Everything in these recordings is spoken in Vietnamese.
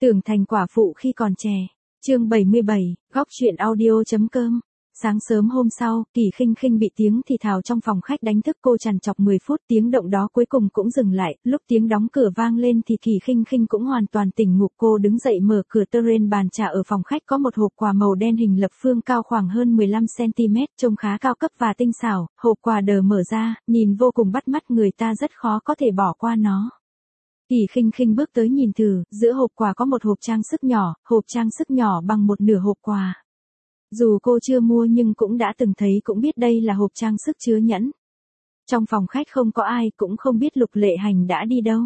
Tưởng thành quả phụ khi còn trẻ. Chương 77, góc truyện audio.com. Sáng sớm hôm sau, Kỳ Khinh Khinh bị tiếng thì thào trong phòng khách đánh thức cô trằn trọc 10 phút, tiếng động đó cuối cùng cũng dừng lại, lúc tiếng đóng cửa vang lên thì Kỳ Khinh Khinh cũng hoàn toàn tỉnh ngủ. Cô đứng dậy mở cửa, trên bàn trà ở phòng khách có một hộp quà màu đen hình lập phương cao khoảng hơn 15 cm, trông khá cao cấp và tinh xảo. Hộp quà đờ mở ra, nhìn vô cùng bắt mắt, người ta rất khó có thể bỏ qua nó. Kỳ Khinh Khinh bước tới nhìn thử, giữa hộp quà có một hộp trang sức nhỏ bằng một nửa hộp quà. Dù cô chưa mua nhưng cũng đã từng thấy, cũng biết đây là hộp trang sức chứa nhẫn. Trong phòng khách không có ai, cũng không biết Lục Lệ Hành đã đi đâu.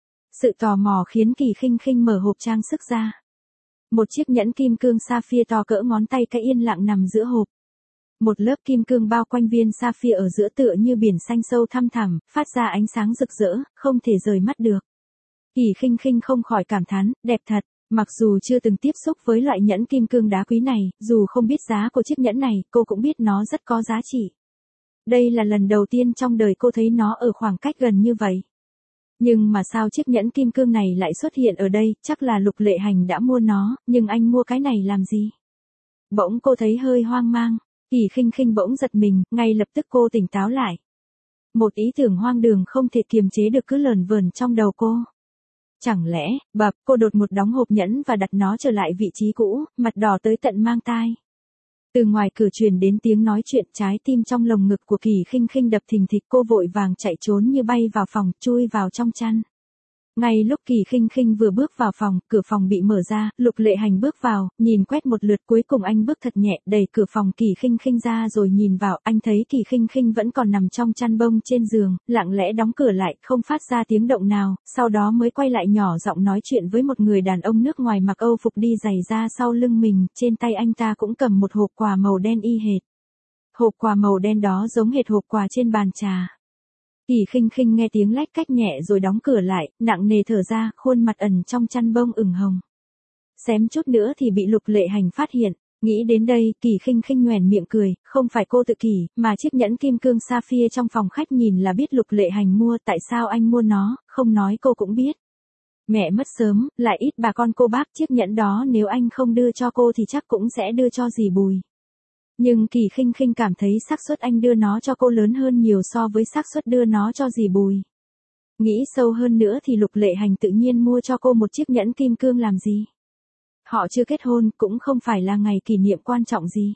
Sự tò mò khiến Kỳ Khinh Khinh mở hộp trang sức ra. Một chiếc nhẫn kim cương sapphire to cỡ ngón tay cái yên lặng nằm giữa hộp. Một lớp kim cương bao quanh viên sapphire ở giữa, tựa như biển xanh sâu thăm thẳm, phát ra ánh sáng rực rỡ, không thể rời mắt được. Kỳ Khinh Khinh không khỏi cảm thán, đẹp thật. Mặc dù chưa từng tiếp xúc với loại nhẫn kim cương đá quý này, dù không biết giá của chiếc nhẫn này, cô cũng biết nó rất có giá trị. Đây là lần đầu tiên trong đời cô thấy nó ở khoảng cách gần như vậy. Nhưng mà sao chiếc nhẫn kim cương này lại xuất hiện ở đây? Chắc là Lục Lệ Hành đã mua nó, nhưng anh mua cái này làm gì? Bỗng cô thấy hơi hoang mang. Kỳ Khinh Khinh bỗng giật mình, ngay lập tức cô tỉnh táo lại. Một ý tưởng hoang đường không thể kiềm chế được cứ lờn vờn trong đầu cô. Chẳng lẽ, cô đột ngột đóng hộp nhẫn và đặt nó trở lại vị trí cũ, mặt đỏ tới tận mang tai. Từ ngoài cửa truyền đến tiếng nói chuyện, trái tim trong lồng ngực của Kỳ Khinh Khinh đập thình thịch, cô vội vàng chạy trốn như bay vào phòng, chui vào trong chăn. Ngay lúc Kỳ Khinh Khinh vừa bước vào phòng, cửa phòng bị mở ra, Lục Lệ Hành bước vào, nhìn quét một lượt, cuối cùng anh bước thật nhẹ, đẩy cửa phòng Kỳ Khinh Khinh ra rồi nhìn vào, anh thấy Kỳ Khinh Khinh vẫn còn nằm trong chăn bông trên giường, lặng lẽ đóng cửa lại, không phát ra tiếng động nào, sau đó mới quay lại nhỏ giọng nói chuyện với một người đàn ông nước ngoài mặc Âu phục đi giày ra sau lưng mình, trên tay anh ta cũng cầm một hộp quà màu đen y hệt. Hộp quà màu đen đó giống hệt hộp quà trên bàn trà. Kỳ Khinh Khinh nghe tiếng lách cách nhẹ rồi đóng cửa lại, nặng nề thở ra, khuôn mặt ẩn trong chăn bông ửng hồng. Xém chút nữa thì bị Lục Lệ Hành phát hiện. Nghĩ đến đây, Kỳ Khinh Khinh nhoẻn miệng cười, không phải cô tự kỷ, mà chiếc nhẫn kim cương sapphire trong phòng khách nhìn là biết Lục Lệ Hành mua, tại sao anh mua nó, không nói cô cũng biết. Mẹ mất sớm, lại ít bà con cô bác, chiếc nhẫn đó nếu anh không đưa cho cô thì chắc cũng sẽ đưa cho dì Bùi. Nhưng Kỳ Khinh Khinh cảm thấy xác suất anh đưa nó cho cô lớn hơn nhiều so với xác suất đưa nó cho dì Bùi. Nghĩ sâu hơn nữa thì Lục Lệ Hành tự nhiên mua cho cô một chiếc nhẫn kim cương làm gì? Họ chưa kết hôn, cũng không phải là ngày kỷ niệm quan trọng gì.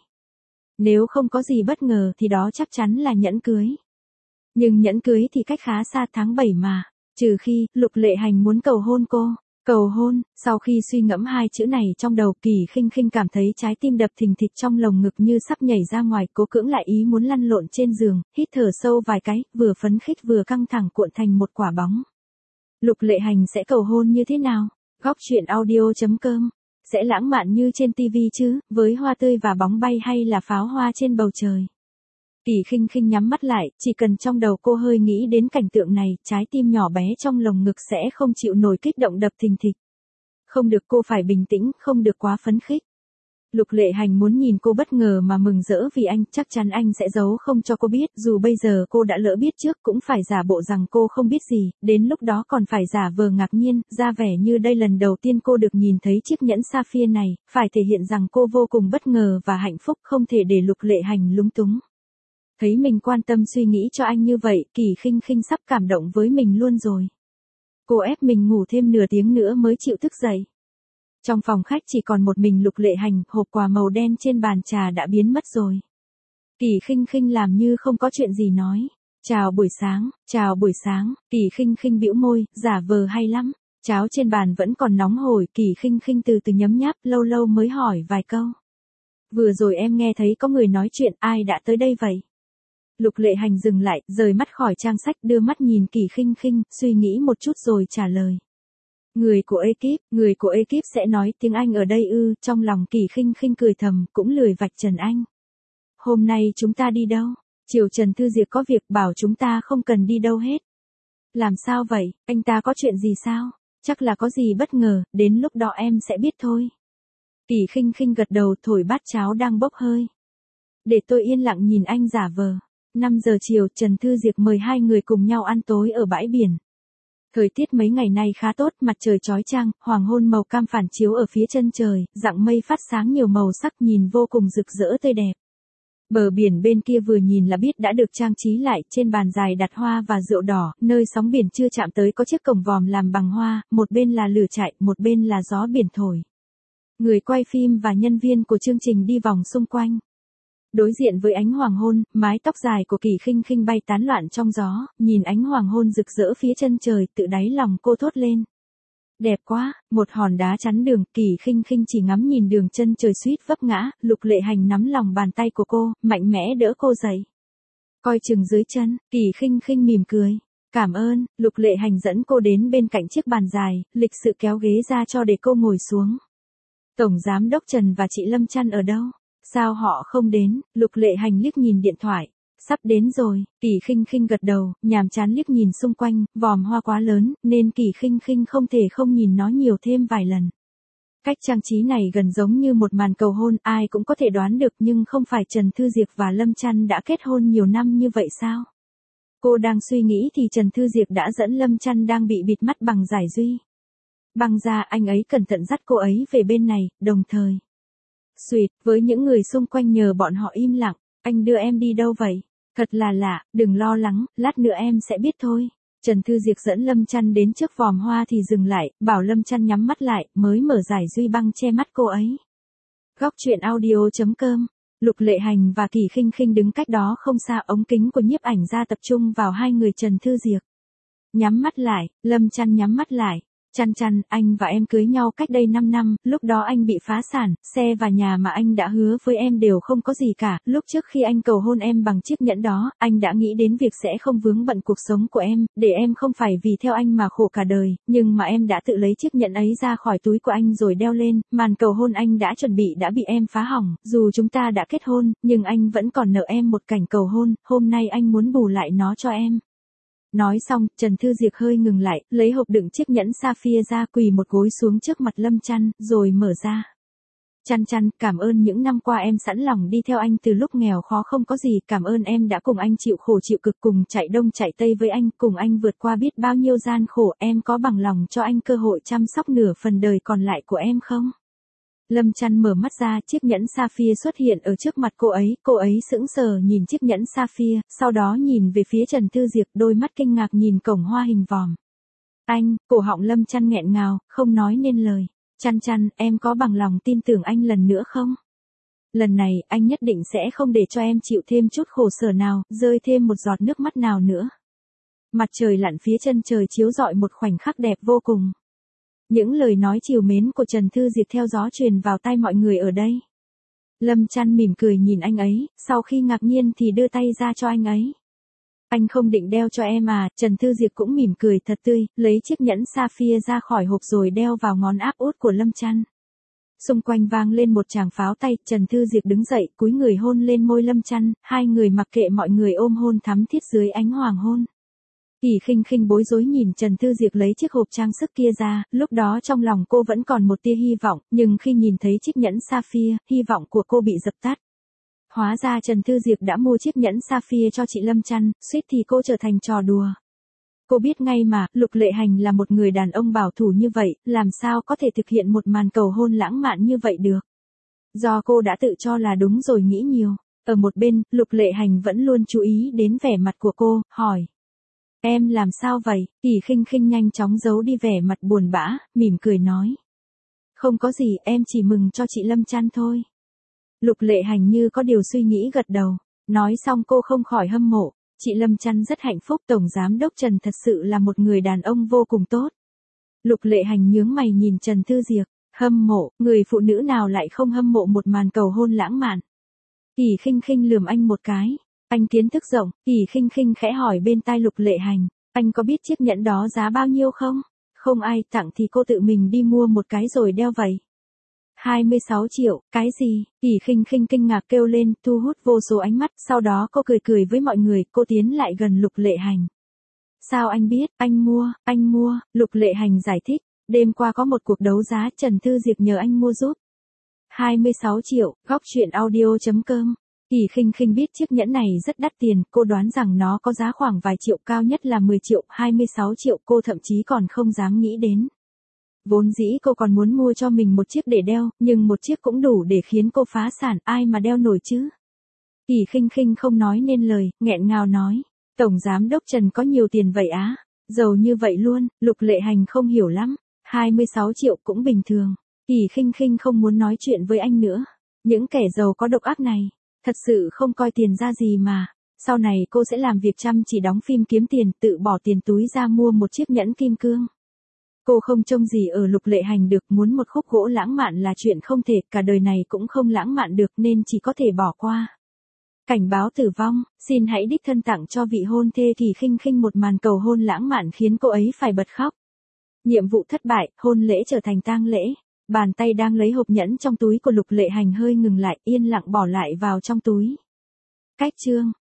Nếu không có gì bất ngờ thì đó chắc chắn là nhẫn cưới. Nhưng nhẫn cưới thì cách khá xa, tháng 7 mà. Trừ khi, Lục Lệ Hành muốn cầu hôn cô. Cầu hôn, sau khi suy ngẫm hai chữ này trong đầu, Kỳ Khinh Khinh cảm thấy trái tim đập thình thịch trong lồng ngực như sắp nhảy ra ngoài, cố cưỡng lại ý muốn lăn lộn trên giường, hít thở sâu vài cái, vừa phấn khích vừa căng thẳng cuộn thành một quả bóng. Lục Lệ Hành sẽ cầu hôn như thế nào? Góc truyện audio.com. Sẽ lãng mạn như trên TV chứ, với hoa tươi và bóng bay, hay là pháo hoa trên bầu trời? Kỳ Khinh Khinh nhắm mắt lại, chỉ cần trong đầu cô hơi nghĩ đến cảnh tượng này, trái tim nhỏ bé trong lồng ngực sẽ không chịu nổi kích động đập thình thịch. Không được, cô phải bình tĩnh, không được quá phấn khích. Lục Lệ Hành muốn nhìn cô bất ngờ mà mừng rỡ vì anh, chắc chắn anh sẽ giấu không cho cô biết, dù bây giờ cô đã lỡ biết trước cũng phải giả bộ rằng cô không biết gì, đến lúc đó còn phải giả vờ ngạc nhiên, ra vẻ như đây lần đầu tiên cô được nhìn thấy chiếc nhẫn sapphire này, phải thể hiện rằng cô vô cùng bất ngờ và hạnh phúc, không thể để Lục Lệ Hành lúng túng. Thấy mình quan tâm suy nghĩ cho anh như vậy, Kỳ Khinh Khinh sắp cảm động với mình luôn rồi. Cô ép mình ngủ thêm nửa tiếng nữa mới chịu thức dậy. Trong phòng khách chỉ còn một mình Lục Lệ Hành, hộp quà màu đen trên bàn trà đã biến mất rồi. Kỳ Khinh Khinh làm như không có chuyện gì nói. Chào buổi sáng, Kỳ Khinh Khinh bĩu môi, giả vờ hay lắm. Cháo trên bàn vẫn còn nóng hổi, Kỳ Khinh Khinh từ từ nhấm nháp, lâu lâu mới hỏi vài câu. Vừa rồi em nghe thấy có người nói chuyện, ai đã tới đây vậy? Lục Lệ Hành dừng lại, rời mắt khỏi trang sách, đưa mắt nhìn Kỳ Khinh Khinh, suy nghĩ một chút rồi trả lời. Người của ekip sẽ nói tiếng Anh ở đây ư? Trong lòng Kỳ Khinh Khinh cười thầm, cũng lười vạch trần anh. Hôm nay chúng ta đi đâu? Chiều Trần Thư Diệp có việc bảo chúng ta không cần đi đâu hết. Làm sao vậy, anh ta có chuyện gì sao? Chắc là có gì bất ngờ, đến lúc đó em sẽ biết thôi. Kỳ Khinh Khinh gật đầu, thổi bát cháo đang bốc hơi. Để tôi yên lặng nhìn anh giả vờ. 5 giờ chiều, Trần Thư Diệp mời hai người cùng nhau ăn tối ở bãi biển. Thời tiết mấy ngày nay khá tốt, mặt trời chói chang, hoàng hôn màu cam phản chiếu ở phía chân trời, rặng mây phát sáng nhiều màu sắc nhìn vô cùng rực rỡ tươi đẹp. Bờ biển bên kia vừa nhìn là biết đã được trang trí lại, trên bàn dài đặt hoa và rượu đỏ, nơi sóng biển chưa chạm tới có chiếc cổng vòm làm bằng hoa, một bên là lửa chạy, một bên là gió biển thổi. Người quay phim và nhân viên của chương trình đi vòng xung quanh. Đối diện với ánh hoàng hôn, mái tóc dài của Kỳ Khinh Khinh bay tán loạn trong gió, nhìn ánh hoàng hôn rực rỡ phía chân trời, tự đáy lòng cô thốt lên. Đẹp quá, một hòn đá chắn đường, Kỳ Khinh Khinh chỉ ngắm nhìn đường chân trời suýt vấp ngã, Lục Lệ Hành nắm lòng bàn tay của cô, mạnh mẽ đỡ cô dậy. Coi chừng dưới chân, Kỳ Khinh Khinh mỉm cười. Cảm ơn, Lục Lệ Hành dẫn cô đến bên cạnh chiếc bàn dài, lịch sự kéo ghế ra cho để cô ngồi xuống. Tổng giám đốc Trần và chị Lâm Chăn ở đâu? Sao họ không đến? Lục Lệ Hành liếc nhìn điện thoại. Sắp đến rồi, Kỳ Khinh Khinh gật đầu, nhàm chán liếc nhìn xung quanh, vòm hoa quá lớn, nên Kỳ Khinh Khinh không thể không nhìn nó nhiều thêm vài lần. Cách trang trí này gần giống như một màn cầu hôn, ai cũng có thể đoán được, nhưng không phải Trần Thư Diệp và Lâm Chăn đã kết hôn nhiều năm như vậy sao? Cô đang suy nghĩ thì Trần Thư Diệp đã dẫn Lâm Chăn đang bị bịt mắt bằng giải duy. Băng ra, anh ấy cẩn thận dắt cô ấy về bên này, đồng thời. Xuyệt, với những người xung quanh nhờ bọn họ im lặng, anh đưa em đi đâu vậy? Thật là lạ, đừng lo lắng, lát nữa em sẽ biết thôi. Trần Thư Diệp dẫn Lâm Chăn đến trước vòm hoa thì dừng lại, bảo Lâm Chăn nhắm mắt lại, mới mở giải duy băng che mắt cô ấy. Góc truyện audio.com. Lục Lệ Hành và Kỳ Khinh Khinh đứng cách đó không xa, ống kính của nhiếp ảnh ra tập trung vào hai người Trần Thư Diệp. Nhắm mắt lại, Lâm Chăn nhắm mắt lại. Chăn Chăn, anh và em cưới nhau cách đây 5 năm, lúc đó anh bị phá sản, xe và nhà mà anh đã hứa với em đều không có gì cả, lúc trước khi anh cầu hôn em bằng chiếc nhẫn đó, anh đã nghĩ đến việc sẽ không vướng bận cuộc sống của em, để em không phải vì theo anh mà khổ cả đời, nhưng mà em đã tự lấy chiếc nhẫn ấy ra khỏi túi của anh rồi đeo lên, màn cầu hôn anh đã chuẩn bị đã bị em phá hỏng, dù chúng ta đã kết hôn, nhưng anh vẫn còn nợ em một cảnh cầu hôn, hôm nay anh muốn bù lại nó cho em. Nói xong, Trần Thư Diệp hơi ngừng lại, lấy hộp đựng chiếc nhẫn sapphire ra, quỳ một gối xuống trước mặt Lâm Chăn, rồi mở ra. Chăn Chăn, cảm ơn những năm qua em sẵn lòng đi theo anh từ lúc nghèo khó không có gì, cảm ơn em đã cùng anh chịu khổ chịu cực, cùng chạy đông chạy tây với anh, cùng anh vượt qua biết bao nhiêu gian khổ, em có bằng lòng cho anh cơ hội chăm sóc nửa phần đời còn lại của em không? Lâm Chăn mở mắt ra, chiếc nhẫn sapphire xuất hiện ở trước mặt cô ấy sững sờ nhìn chiếc nhẫn sapphire, sau đó nhìn về phía Trần Thư Diệp, đôi mắt kinh ngạc nhìn cổng hoa hình vòm. Anh, cổ họng Lâm Chăn nghẹn ngào, không nói nên lời. Chăn Chăn, em có bằng lòng tin tưởng anh lần nữa không? Lần này, anh nhất định sẽ không để cho em chịu thêm chút khổ sở nào, rơi thêm một giọt nước mắt nào nữa. Mặt trời lặn phía chân trời chiếu rọi một khoảnh khắc đẹp vô cùng. Những lời nói trìu mến của Trần Thư Diệp theo gió truyền vào tai mọi người ở đây. Lâm Chăn mỉm cười nhìn anh ấy, sau khi ngạc nhiên thì đưa tay ra cho anh ấy. Anh không định đeo cho em à? Trần Thư Diệp cũng mỉm cười thật tươi, lấy chiếc nhẫn sapphire ra khỏi hộp rồi đeo vào ngón áp út của Lâm Chăn. Xung quanh vang lên một tràng pháo tay, Trần Thư Diệp đứng dậy, cúi người hôn lên môi Lâm Chăn, hai người mặc kệ mọi người ôm hôn thắm thiết dưới ánh hoàng hôn. Kỳ Khinh Khinh bối rối nhìn Trần Thư Diệp lấy chiếc hộp trang sức kia ra, lúc đó trong lòng cô vẫn còn một tia hy vọng, nhưng khi nhìn thấy chiếc nhẫn sapphire, hy vọng của cô bị dập tắt. Hóa ra Trần Thư Diệp đã mua chiếc nhẫn sapphire cho chị Lâm Chăn, suýt thì cô trở thành trò đùa. Cô biết ngay mà, Lục Lệ Hành là một người đàn ông bảo thủ như vậy, làm sao có thể thực hiện một màn cầu hôn lãng mạn như vậy được. Do cô đã tự cho là đúng rồi nghĩ nhiều. Ở một bên, Lục Lệ Hành vẫn luôn chú ý đến vẻ mặt của cô, hỏi. Em làm sao vậy? Kỳ Khinh Khinh nhanh chóng giấu đi vẻ mặt buồn bã, mỉm cười nói. Không có gì, em chỉ mừng cho chị Lâm Chăn thôi. Lục Lệ Hành như có điều suy nghĩ gật đầu. Nói xong cô không khỏi hâm mộ. Chị Lâm Chăn rất hạnh phúc, Tổng Giám đốc Trần thật sự là một người đàn ông vô cùng tốt. Lục Lệ Hành nhướng mày nhìn Trần Thư Diệp. Hâm mộ, người phụ nữ nào lại không hâm mộ một màn cầu hôn lãng mạn. Kỳ Khinh Khinh lườm anh một cái. Anh kiến thức rộng, Kỳ Khinh Khinh khẽ hỏi bên tai Lục Lệ Hành, anh có biết chiếc nhẫn đó giá bao nhiêu không? Không ai tặng thì cô tự mình đi mua một cái rồi đeo vậy. 26 triệu, cái gì? Kỳ Khinh Khinh kinh ngạc kêu lên, thu hút vô số ánh mắt, sau đó cô cười cười với mọi người, cô tiến lại gần Lục Lệ Hành. Sao anh biết? Anh mua, Lục Lệ Hành giải thích, đêm qua có một cuộc đấu giá, Trần Thư Diệp nhờ anh mua giúp. 26 triệu, góc truyện audio.com Kỳ Khinh Khinh biết chiếc nhẫn này rất đắt tiền, cô đoán rằng nó có giá khoảng vài triệu, cao nhất là 10 triệu, 26 triệu, cô thậm chí còn không dám nghĩ đến. Vốn dĩ cô còn muốn mua cho mình một chiếc để đeo, nhưng một chiếc cũng đủ để khiến cô phá sản, ai mà đeo nổi chứ. Kỳ Khinh Khinh không nói nên lời, nghẹn ngào nói, Tổng Giám đốc Trần có nhiều tiền vậy á, giàu như vậy luôn. Lục Lệ Hành không hiểu lắm, 26 triệu cũng bình thường. Kỳ Khinh Khinh không muốn nói chuyện với anh nữa. Những kẻ giàu có độc ác này, thật sự không coi tiền ra gì mà. Sau này cô sẽ làm việc chăm chỉ đóng phim kiếm tiền, tự bỏ tiền túi ra mua một chiếc nhẫn kim cương. Cô không trông gì ở Lục Lệ Hành được, muốn một khúc gỗ lãng mạn là chuyện không thể, cả đời này cũng không lãng mạn được nên chỉ có thể bỏ qua. Cảnh báo tử vong, xin hãy đích thân tặng cho vị hôn thê. Kỳ Khinh Khinh một màn cầu hôn lãng mạn khiến cô ấy phải bật khóc. Nhiệm vụ thất bại, hôn lễ trở thành tang lễ. Bàn tay đang lấy hộp nhẫn trong túi của Lục Lệ Hành hơi ngừng lại, yên lặng bỏ lại vào trong túi. Cách chương